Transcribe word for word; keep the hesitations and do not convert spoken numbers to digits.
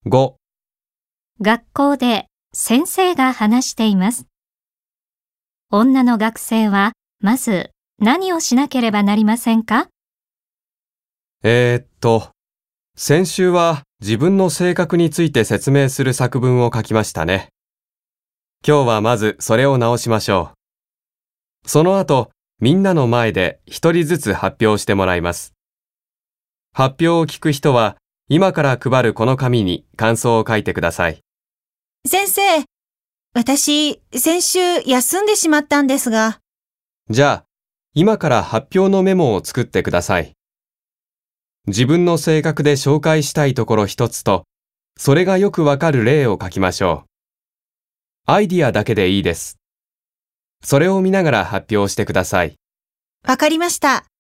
ご、 学校で先生が話しています。女の学生はまず何をしなければなりませんか？ えーっと、先週は自分の性格について説明する作文を書きましたね。今日はまずそれを直しましょう。その後、みんなの前で一人ずつ発表してもらいます。発表を聞く人は、今から配るこの紙に感想を書いてください。 先生、私、先週休んでしまったんですが。 じゃあ、今から発表のメモを作ってください。自分の性格で紹介したいところ一つと、それがよくわかる例を書きましょう。アイディアだけでいいです。それを見ながら発表してください。 わかりました。